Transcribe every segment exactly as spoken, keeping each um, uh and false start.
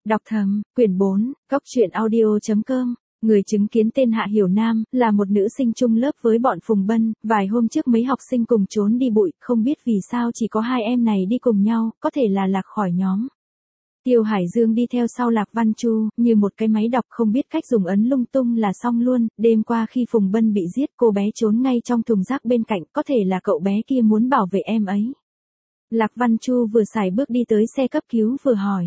Đọc thầm, quyển bốn, góc truyện audio chấm com. Người chứng kiến tên Hạ Hiểu Nam, là một nữ sinh chung lớp với bọn Phùng Bân, vài hôm trước mấy học sinh cùng trốn đi bụi, không biết vì sao chỉ có hai em này đi cùng nhau, có thể là lạc khỏi nhóm. Tiêu Hải Dương đi theo sau Lạc Văn Chu, như một cái máy đọc không biết cách dùng ấn lung tung là xong luôn, đêm qua khi Phùng Bân bị giết cô bé trốn ngay trong thùng rác bên cạnh, có thể là cậu bé kia muốn bảo vệ em ấy. Lạc Văn Chu vừa xài bước đi tới xe cấp cứu vừa hỏi.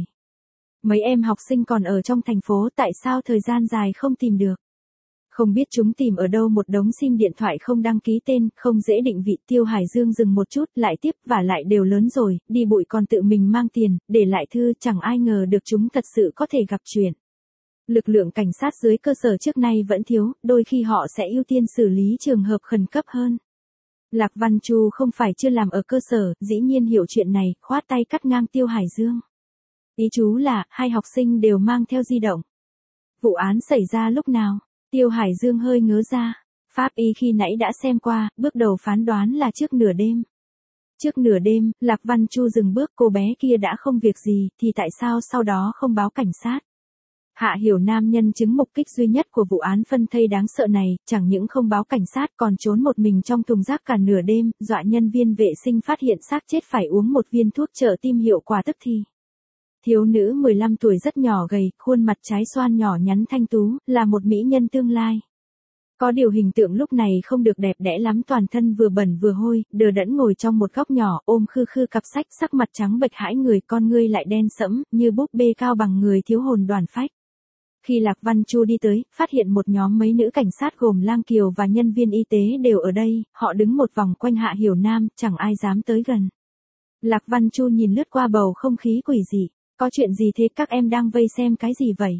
Mấy em học sinh còn ở trong thành phố tại sao thời gian dài không tìm được? Không biết chúng tìm ở đâu một đống sim điện thoại không đăng ký tên, không dễ định vị. Tiêu Hải Dương dừng một chút, lại tiếp, và lại đều lớn rồi, đi bụi còn tự mình mang tiền, để lại thư, chẳng ai ngờ được chúng thật sự có thể gặp chuyện. Lực lượng cảnh sát dưới cơ sở trước nay vẫn thiếu, đôi khi họ sẽ ưu tiên xử lý trường hợp khẩn cấp hơn. Lạc Văn Chu không phải chưa làm ở cơ sở, dĩ nhiên hiểu chuyện này, khoát tay cắt ngang Tiêu Hải Dương. Ý chú là, hai học sinh đều mang theo di động. Vụ án xảy ra lúc nào? Tiêu Hải Dương hơi ngớ ra. Pháp y khi nãy đã xem qua, bước đầu phán đoán là trước nửa đêm. Trước nửa đêm, Lạc Văn Chu dừng bước, cô bé kia đã không việc gì, thì tại sao sau đó không báo cảnh sát? Hạ Hiểu Nam nhân chứng mục kích duy nhất của vụ án phân thây đáng sợ này, chẳng những không báo cảnh sát còn trốn một mình trong thùng rác cả nửa đêm, dọa nhân viên vệ sinh phát hiện xác chết phải uống một viên thuốc trợ tim hiệu quả tức thì. Thiếu nữ mười lăm tuổi rất nhỏ gầy, khuôn mặt trái xoan nhỏ nhắn thanh tú, là một mỹ nhân tương lai. Có điều hình tượng lúc này không được đẹp đẽ lắm, toàn thân vừa bẩn vừa hôi, đờ đẫn ngồi trong một góc nhỏ, ôm khư khư cặp sách, sắc mặt trắng bệch hãi người, con ngươi lại đen sẫm, như búp bê cao bằng người thiếu hồn đoàn phách. Khi Lạc Văn Chu đi tới, phát hiện một nhóm mấy nữ cảnh sát gồm Lang Kiều và nhân viên y tế đều ở đây, họ đứng một vòng quanh Hạ Hiểu Nam, chẳng ai dám tới gần. Lạc Văn Chu nhìn lướt qua bầu không khí quỷ dị. Có chuyện gì thế, các em đang vây xem cái gì vậy?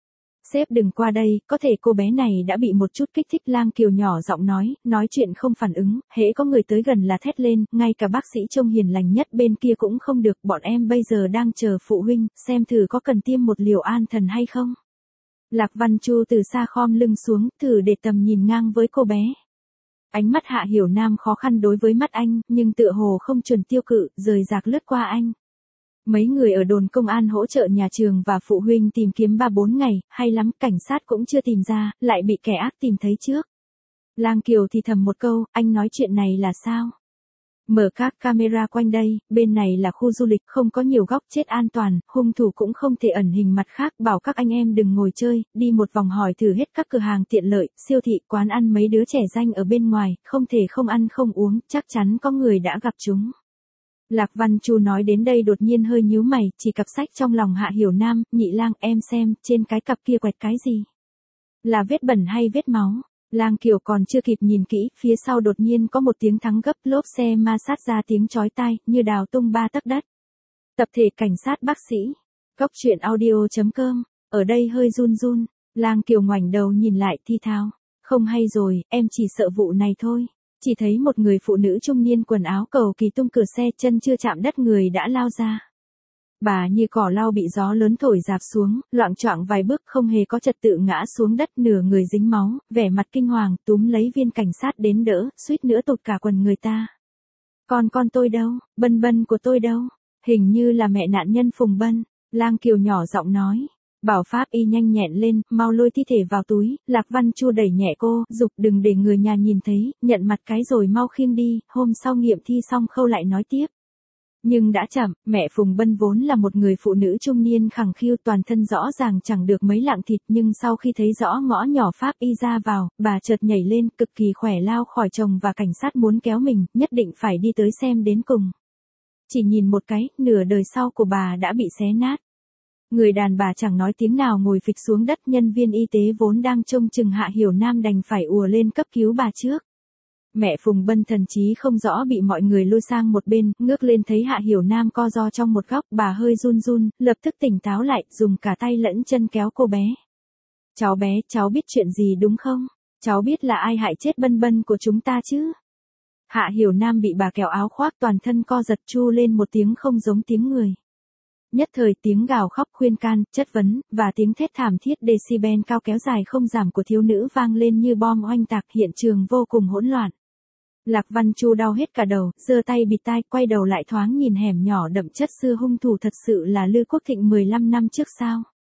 Sếp đừng qua đây, có thể cô bé này đã bị một chút kích thích. Lang Kiều nhỏ giọng nói, nói chuyện không phản ứng, hễ có người tới gần là thét lên, ngay cả bác sĩ trông hiền lành nhất bên kia cũng không được, bọn em bây giờ đang chờ phụ huynh, xem thử có cần tiêm một liều an thần hay không. Lạc Văn Chu từ xa khom lưng xuống, thử để tầm nhìn ngang với cô bé. Ánh mắt Hạ Hiểu Nam khó khăn đối với mắt anh, nhưng tựa hồ không chuẩn tiêu cự, rời rạc lướt qua anh. Mấy người ở đồn công an hỗ trợ nhà trường và phụ huynh tìm kiếm ba bốn ngày, hay lắm, cảnh sát cũng chưa tìm ra, lại bị kẻ ác tìm thấy trước. Lang Kiều thì thầm một câu, anh nói chuyện này là sao? Mở các camera quanh đây, bên này là khu du lịch, không có nhiều góc chết an toàn, hung thủ cũng không thể ẩn hình mặt khác, bảo các anh em đừng ngồi chơi, đi một vòng hỏi thử hết các cửa hàng tiện lợi, siêu thị, quán ăn mấy đứa trẻ danh ở bên ngoài, không thể không ăn không uống, chắc chắn có người đã gặp chúng. Lạc Văn Chu nói đến đây đột nhiên hơi nhíu mày, chỉ cặp sách trong lòng Hạ Hiểu Nam, Nhị Lang, em xem, trên cái cặp kia quẹt cái gì? Là vết bẩn hay vết máu? Lang Kiều còn chưa kịp nhìn kỹ, phía sau đột nhiên có một tiếng thắng gấp, lốp xe ma sát ra tiếng chói tai, như đào tung ba tấc đất. Tập thể cảnh sát bác sĩ. Góc truyện audio chấm com, ở đây hơi run run. Lang Kiều ngoảnh đầu nhìn lại thi thao. Không hay rồi, em chỉ sợ vụ này thôi. Chỉ thấy một người phụ nữ trung niên quần áo cầu kỳ tung cửa xe, chân chưa chạm đất người đã lao ra. Bà như cỏ lau bị gió lớn thổi rạp xuống, loạng choạng vài bước không hề có trật tự ngã xuống đất, nửa người dính máu, vẻ mặt kinh hoàng, túm lấy viên cảnh sát đến đỡ, suýt nữa tụt cả quần người ta. Còn con tôi đâu, Bân Bân của tôi đâu? Hình như là mẹ nạn nhân Phùng Bân. Lang Kiều nhỏ giọng nói. Bảo pháp y nhanh nhẹn lên, mau lôi thi thể vào túi. Lạc Văn Chu đẩy nhẹ cô, giục đừng để người nhà nhìn thấy, nhận mặt cái rồi mau khiêng đi, hôm sau nghiệm thi xong khâu lại nói tiếp. Nhưng đã chậm, mẹ Phùng Bân vốn là một người phụ nữ trung niên khẳng khiu, toàn thân rõ ràng chẳng được mấy lạng thịt, nhưng sau khi thấy rõ ngõ nhỏ pháp y ra vào, bà chợt nhảy lên, cực kỳ khỏe, lao khỏi chồng và cảnh sát muốn kéo mình, nhất định phải đi tới xem đến cùng. Chỉ nhìn một cái, nửa đời sau của bà đã bị xé nát. Người đàn bà chẳng nói tiếng nào ngồi phịch xuống đất, nhân viên y tế vốn đang trông chừng Hạ Hiểu Nam đành phải ùa lên cấp cứu bà trước. Mẹ Phùng Bân thần trí không rõ bị mọi người lôi sang một bên, ngước lên thấy Hạ Hiểu Nam co ro trong một góc, bà hơi run run, lập tức tỉnh táo lại, dùng cả tay lẫn chân kéo cô bé. Cháu bé, cháu biết chuyện gì đúng không? Cháu biết là ai hại chết Bân Bân của chúng ta chứ? Hạ Hiểu Nam bị bà kéo áo khoác, toàn thân co giật, chu lên một tiếng không giống tiếng người. Nhất thời tiếng gào khóc khuyên can, chất vấn, và tiếng thét thảm thiết decibel cao kéo dài không giảm của thiếu nữ vang lên như bom oanh tạc, hiện trường vô cùng hỗn loạn. Lạc Văn Chu đau hết cả đầu, giơ tay bịt tai, quay đầu lại thoáng nhìn hẻm nhỏ đậm chất xưa, hung thủ thật sự là Lư Quốc Thịnh mười lăm năm trước sao?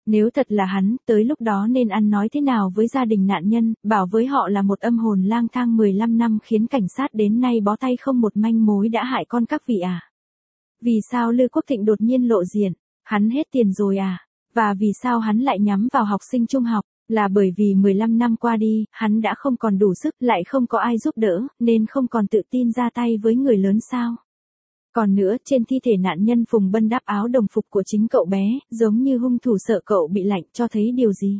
Nếu thật là hắn, tới lúc đó nên ăn nói thế nào với gia đình nạn nhân, bảo với họ là một âm hồn lang thang mười lăm năm khiến cảnh sát đến nay bó tay không một manh mối đã hại con các vị à? Vì sao Lư Quốc Thịnh đột nhiên lộ diện? Hắn hết tiền rồi à? Và vì sao hắn lại nhắm vào học sinh trung học? Là bởi vì mười lăm năm qua đi, hắn đã không còn đủ sức, lại không có ai giúp đỡ, nên không còn tự tin ra tay với người lớn sao? Còn nữa, trên thi thể nạn nhân Phùng Bân đắp áo đồng phục của chính cậu bé, giống như hung thủ sợ cậu bị lạnh, cho thấy điều gì?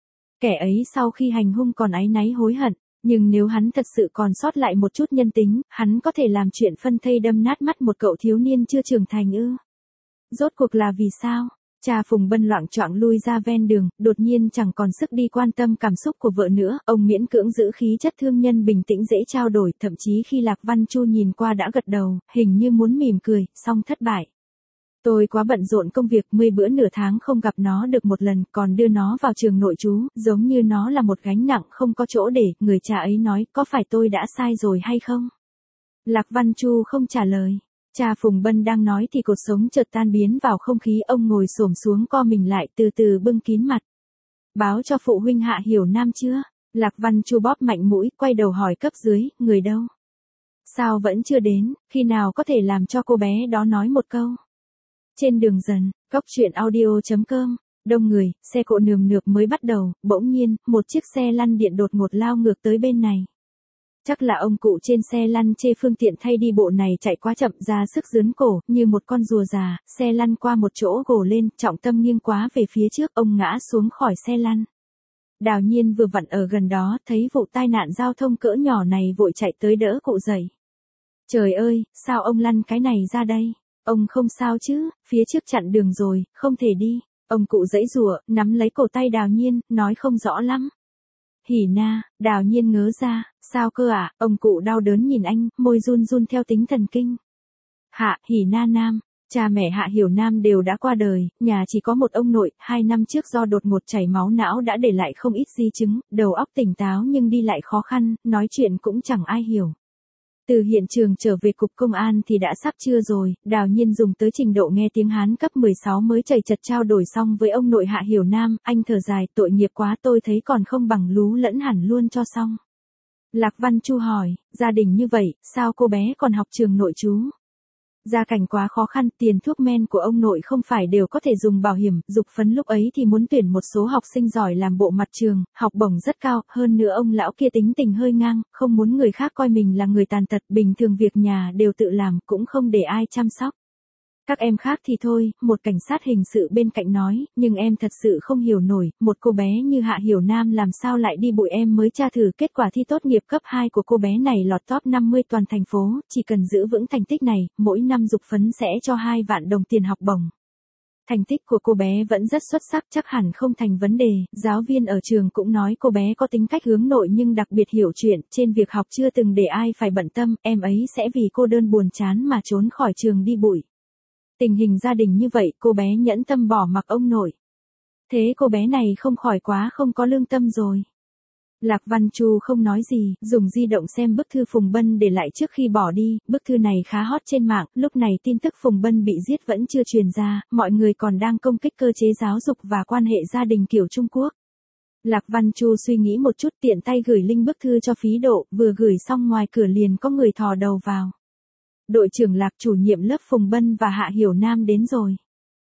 Kẻ ấy sau khi hành hung còn áy náy hối hận, nhưng nếu hắn thật sự còn sót lại một chút nhân tính, hắn có thể làm chuyện phân thây đâm nát mắt một cậu thiếu niên chưa trưởng thành ư? Rốt cuộc là vì sao? Cha Phùng Bân loạng choạng lui ra ven đường, đột nhiên chẳng còn sức đi quan tâm cảm xúc của vợ nữa, ông miễn cưỡng giữ khí chất thương nhân bình tĩnh dễ trao đổi, thậm chí khi Lạc Văn Chu nhìn qua đã gật đầu, hình như muốn mỉm cười, song thất bại. Tôi quá bận rộn công việc, mười bữa nửa tháng không gặp nó được một lần, còn đưa nó vào trường nội trú, giống như nó là một gánh nặng không có chỗ để, người cha ấy nói, có phải tôi đã sai rồi hay không? Lạc Văn Chu không trả lời. Cha Phùng Bân đang nói thì cột sống chợt tan biến vào không khí, ông ngồi xổm xuống co mình lại, từ từ bưng kín mặt. Báo cho phụ huynh Hạ Hiểu Nam chưa? Lạc Văn Chu bóp mạnh mũi, quay đầu hỏi cấp dưới, người đâu? Sao vẫn chưa đến, khi nào có thể làm cho cô bé đó nói một câu? Trên đường dần, góc truyện audio chấm com, đông người, xe cộ nườm nượp mới bắt đầu, bỗng nhiên, một chiếc xe lăn điện đột ngột lao ngược tới bên này. Chắc là ông cụ trên xe lăn chê phương tiện thay đi bộ này chạy quá chậm, ra sức dướn cổ, như một con rùa già, xe lăn qua một chỗ gồ lên, trọng tâm nghiêng quá về phía trước, ông ngã xuống khỏi xe lăn. Đào Nhiên vừa vặn ở gần đó, thấy vụ tai nạn giao thông cỡ nhỏ này vội chạy tới đỡ cụ dậy. Trời ơi, sao ông lăn cái này ra đây? Ông không sao chứ, phía trước chặn đường rồi, không thể đi. Ông cụ giãy giụa, nắm lấy cổ tay Đào Nhiên, nói không rõ lắm. Hỉ Na, Đào Nhiên ngớ ra, sao cơ ạ? À? Ông cụ đau đớn nhìn anh, môi run run theo tính thần kinh. Hạ Hỉ Na Nam, cha mẹ Hạ Hiểu Nam đều đã qua đời, nhà chỉ có một ông nội, hai năm trước do đột ngột chảy máu não đã để lại không ít di chứng, đầu óc tỉnh táo nhưng đi lại khó khăn, nói chuyện cũng chẳng ai hiểu. Từ hiện trường trở về cục công an thì đã sắp trưa rồi, Đào Nhiên dùng tới trình độ nghe tiếng Hán cấp mười sáu mới chầy chật trao đổi xong với ông nội Hạ Hiểu Nam, anh thở dài, tội nghiệp quá, tôi thấy còn không bằng lú lẫn hẳn luôn cho xong. Lạc Văn Chu hỏi, gia đình như vậy, sao cô bé còn học trường nội trú? Gia cảnh quá khó khăn, tiền thuốc men của ông nội không phải đều có thể dùng bảo hiểm, Dục Phấn lúc ấy thì muốn tuyển một số học sinh giỏi làm bộ mặt trường, học bổng rất cao, hơn nữa ông lão kia tính tình hơi ngang, không muốn người khác coi mình là người tàn tật, bình thường việc nhà đều tự làm, cũng không để ai chăm sóc. Các em khác thì thôi, một cảnh sát hình sự bên cạnh nói, nhưng em thật sự không hiểu nổi, một cô bé như Hạ Hiểu Nam làm sao lại đi bụi, em mới tra thử kết quả thi tốt nghiệp cấp hai của cô bé này lọt top năm mươi toàn thành phố, chỉ cần giữ vững thành tích này, mỗi năm Dục Phấn sẽ cho hai vạn đồng tiền học bổng. Thành tích của cô bé vẫn rất xuất sắc, chắc hẳn không thành vấn đề, giáo viên ở trường cũng nói cô bé có tính cách hướng nội nhưng đặc biệt hiểu chuyện, trên việc học chưa từng để ai phải bận tâm, em ấy sẽ vì cô đơn buồn chán mà trốn khỏi trường đi bụi. Tình hình gia đình như vậy, cô bé nhẫn tâm bỏ mặc ông nội. Thế cô bé này không khỏi quá không có lương tâm rồi. Lạc Văn Chu không nói gì, dùng di động xem bức thư Phùng Bân để lại trước khi bỏ đi, bức thư này khá hot trên mạng, lúc này tin tức Phùng Bân bị giết vẫn chưa truyền ra, mọi người còn đang công kích cơ chế giáo dục và quan hệ gia đình kiểu Trung Quốc. Lạc Văn Chu suy nghĩ một chút, tiện tay gửi link bức thư cho Phí Độ, vừa gửi xong ngoài cửa liền có người thò đầu vào. Đội trưởng Lạc, chủ nhiệm lớp Phùng Bân và Hạ Hiểu Nam đến rồi.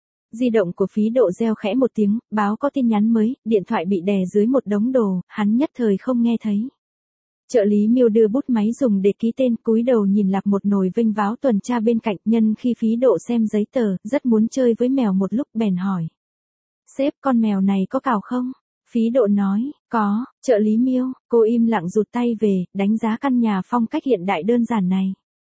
Di động của Phí Độ reo khẽ một tiếng, báo có tin nhắn mới, điện thoại bị đè dưới một đống đồ, hắn nhất thời không nghe thấy. Trợ lý Miêu đưa bút máy dùng để ký tên, cúi đầu nhìn Lạc một nồi vênh váo tuần tra bên cạnh, nhân khi Phí Độ xem giấy tờ, rất muốn chơi với mèo một lúc bèn hỏi. Sếp, con mèo này có cào không? Phí Độ nói, có. Trợ lý Miêu, cô im lặng rụt tay về, đánh giá căn nhà phong cách hiện đại đơn giản này.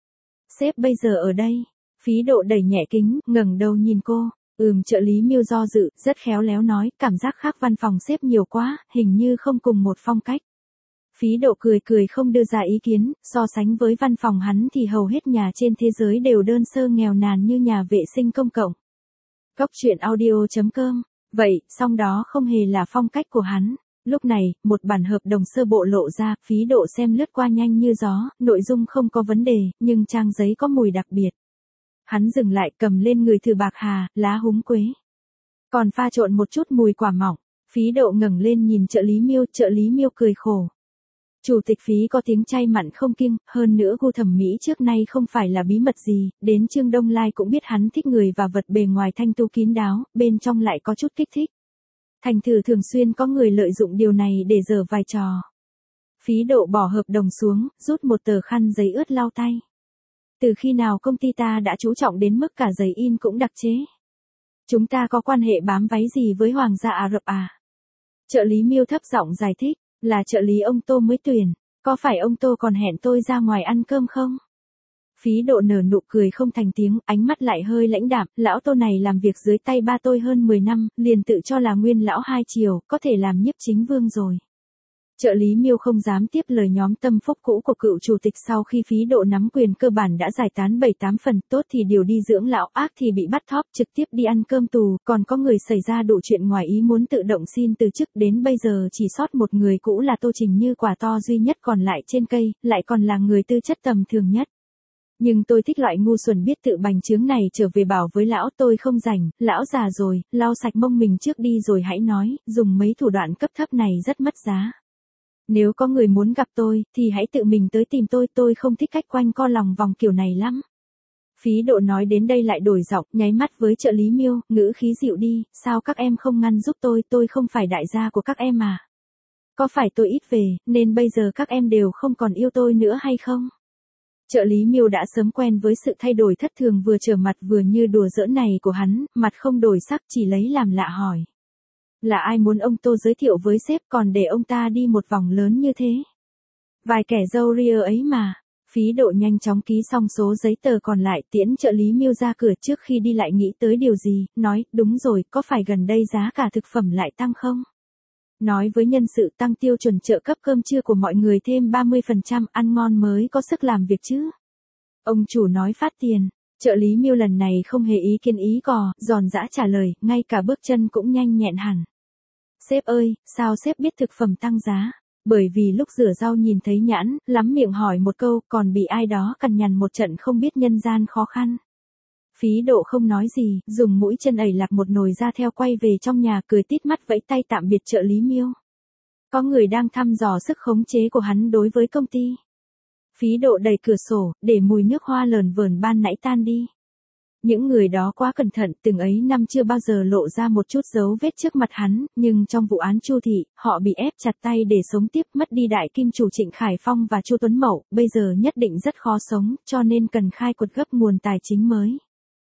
Sếp bây giờ ở đây. Phí Độ đẩy nhẹ kính, ngẩng đầu nhìn cô. Ừm, trợ lý Miêu do dự, rất khéo léo nói, cảm giác khác văn phòng sếp nhiều quá, hình như không cùng một phong cách. Phí Độ cười cười không đưa ra ý kiến, so sánh với văn phòng hắn thì hầu hết nhà trên thế giới đều đơn sơ nghèo nàn như nhà vệ sinh công cộng. Góc truyện audio chấm com, vậy, song đó không hề là phong cách của hắn. Lúc này, một bản hợp đồng sơ bộ lộ ra, Phí Độ xem lướt qua nhanh như gió, nội dung không có vấn đề, nhưng trang giấy có mùi đặc biệt. Hắn dừng lại, cầm lên người thử bạc hà, lá húng quế. Còn pha trộn một chút mùi quả mọng. Phí Độ ngẩng lên nhìn trợ lý Miêu, trợ lý Miêu cười khổ. Chủ tịch Phí có tiếng chay mặn không kiêng, hơn nữa gu thẩm mỹ trước nay không phải là bí mật gì, đến Trương Đông Lai cũng biết hắn thích người và vật bề ngoài thanh tu kín đáo, bên trong lại có chút kích thích. Thành thử thường xuyên có người lợi dụng điều này để giở vài trò. Phí Độ bỏ hợp đồng xuống, rút một tờ khăn giấy ướt lau tay. Từ khi nào công ty ta đã chú trọng đến mức cả giấy in cũng đặc chế? Chúng ta có quan hệ bám váy gì với Hoàng gia Ả Rập à? Trợ lý Miêu thấp giọng giải thích, là trợ lý ông Tô mới tuyển, có phải ông Tô còn hẹn tôi ra ngoài ăn cơm không? Phí Độ nở nụ cười không thành tiếng, ánh mắt lại hơi lãnh đạm, lão Tô này làm việc dưới tay ba tôi hơn mười năm, liền tự cho là nguyên lão hai triều, có thể làm nhiếp chính vương rồi. Trợ lý Miêu không dám tiếp lời nhóm tâm phúc cũ của cựu chủ tịch sau khi Phí Độ nắm quyền cơ bản đã giải tán bảy tám phần, tốt thì điều đi dưỡng lão, ác thì bị bắt thóp trực tiếp đi ăn cơm tù, còn có người xảy ra đủ chuyện ngoài ý muốn tự động xin từ chức, đến bây giờ chỉ sót một người cũ là Tô Trình Như quả to duy nhất còn lại trên cây, lại còn là người tư chất tầm thường nhất. Nhưng tôi thích loại ngu xuẩn biết tự bành trướng này trở về bảo với lão tôi không rảnh, lão già rồi, lau sạch mông mình trước đi rồi hãy nói, dùng mấy thủ đoạn cấp thấp này rất mất giá. Nếu có người muốn gặp tôi, thì hãy tự mình tới tìm tôi, tôi không thích cách quanh co lòng vòng kiểu này lắm. Phí Độ nói đến đây lại đổi giọng, nháy mắt với trợ lý Miêu, ngữ khí dịu đi, sao các em không ngăn giúp tôi, tôi không phải đại gia của các em à? Có phải tôi ít về, nên bây giờ các em đều không còn yêu tôi nữa hay không? Trợ lý Miêu đã sớm quen với sự thay đổi thất thường vừa trở mặt vừa như đùa giỡn này của hắn, mặt không đổi sắc chỉ lấy làm lạ hỏi. Là ai muốn ông Tô giới thiệu với sếp còn để ông ta đi một vòng lớn như thế? Vài kẻ râu ria ấy mà. Phí Độ nhanh chóng ký xong số giấy tờ còn lại tiễn trợ lý Miêu ra cửa trước khi đi lại nghĩ tới điều gì, nói, đúng rồi, có phải gần đây giá cả thực phẩm lại tăng không? Nói với nhân sự tăng tiêu chuẩn trợ cấp cơm trưa của mọi người thêm ba mươi phần trăm, ăn ngon mới có sức làm việc chứ. Ông chủ nói phát tiền. Trợ lý Miêu lần này không hề ý kiến ý cò, giòn giã trả lời, ngay cả bước chân cũng nhanh nhẹn hẳn. Sếp ơi, sao sếp biết thực phẩm tăng giá? Bởi vì lúc rửa rau nhìn thấy nhãn, lắm miệng hỏi một câu, còn bị ai đó cằn nhằn một trận không biết nhân gian khó khăn. Phí Độ không nói gì, dùng mũi chân ẩy lạc một nồi ra theo quay về trong nhà cười tít mắt vẫy tay tạm biệt trợ lý Miêu. Có người đang thăm dò sức khống chế của hắn đối với công ty. Phí Độ đẩy cửa sổ, để mùi nước hoa lờn vờn ban nãy tan đi. Những người đó quá cẩn thận, từng ấy năm chưa bao giờ lộ ra một chút dấu vết trước mặt hắn, nhưng trong vụ án Chu Thị, họ bị ép chặt tay để sống tiếp, mất đi đại kim chủ Trịnh Khải Phong và Chu Tuấn Mậu, bây giờ nhất định rất khó sống, cho nên cần khai quật gấp nguồn tài chính mới.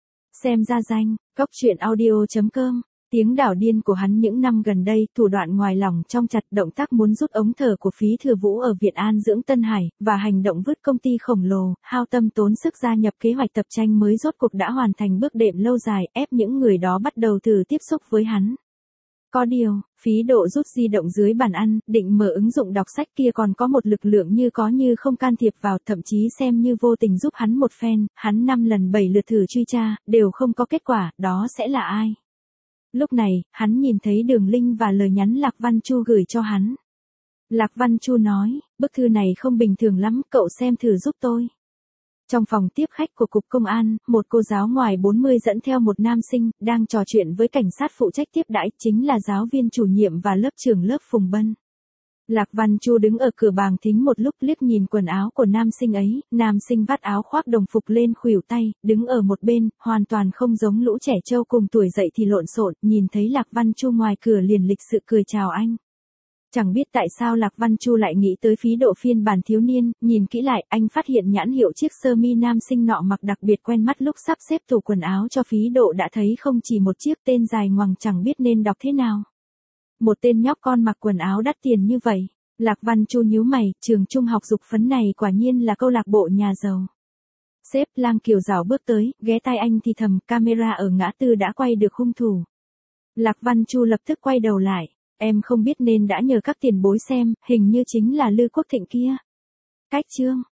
Xem ra danh, góc truyện audio chấm com. Tiếng đảo điên của hắn những năm gần đây, thủ đoạn ngoài lòng trong chặt, động tác muốn rút ống thở của Phí Thừa Vũ ở Việt An dưỡng Tân Hải, và hành động vứt công ty khổng lồ, hao tâm tốn sức gia nhập kế hoạch tập tranh mới rốt cuộc đã hoàn thành bước đệm lâu dài, ép những người đó bắt đầu thử tiếp xúc với hắn. Có điều, Phí Độ rút di động dưới bàn ăn, định mở ứng dụng đọc sách kia còn có một lực lượng như có như không can thiệp vào, thậm chí xem như vô tình giúp hắn một phen, hắn năm lần bảy lượt thử truy tra, đều không có kết quả, đó sẽ là ai? Lúc này, hắn nhìn thấy đường link và lời nhắn Lạc Văn Chu gửi cho hắn. Lạc Văn Chu nói, bức thư này không bình thường lắm, cậu xem thử giúp tôi. Trong phòng tiếp khách của Cục Công an, một cô giáo ngoài bốn mươi dẫn theo một nam sinh, đang trò chuyện với cảnh sát phụ trách tiếp đãi, chính là giáo viên chủ nhiệm và lớp trưởng lớp Phùng Bân. Lạc Văn Chu đứng ở cửa bàng thính một lúc liếc nhìn quần áo của nam sinh ấy, nam sinh vắt áo khoác đồng phục lên khuỷu tay, đứng ở một bên, hoàn toàn không giống lũ trẻ trâu cùng tuổi dậy thì lộn xộn, nhìn thấy Lạc Văn Chu ngoài cửa liền lịch sự cười chào anh. Chẳng biết tại sao Lạc Văn Chu lại nghĩ tới Phí Độ phiên bản thiếu niên, nhìn kỹ lại, anh phát hiện nhãn hiệu chiếc sơ mi nam sinh nọ mặc đặc biệt quen mắt lúc sắp xếp tủ quần áo cho Phí Độ đã thấy không chỉ một chiếc tên dài ngoằng chẳng biết nên đọc thế nào. Một tên nhóc con mặc quần áo đắt tiền như vậy. Lạc Văn Chu nhíu mày, trường trung học dục phấn này quả nhiên là câu lạc bộ nhà giàu. Sếp Lang Kiều Giảo bước tới, ghé tai anh thì thầm, camera ở ngã tư đã quay được hung thủ. Lạc Văn Chu lập tức quay đầu lại, em không biết nên đã nhờ các tiền bối xem, hình như chính là Lư Quốc Thịnh kia. Cách chương.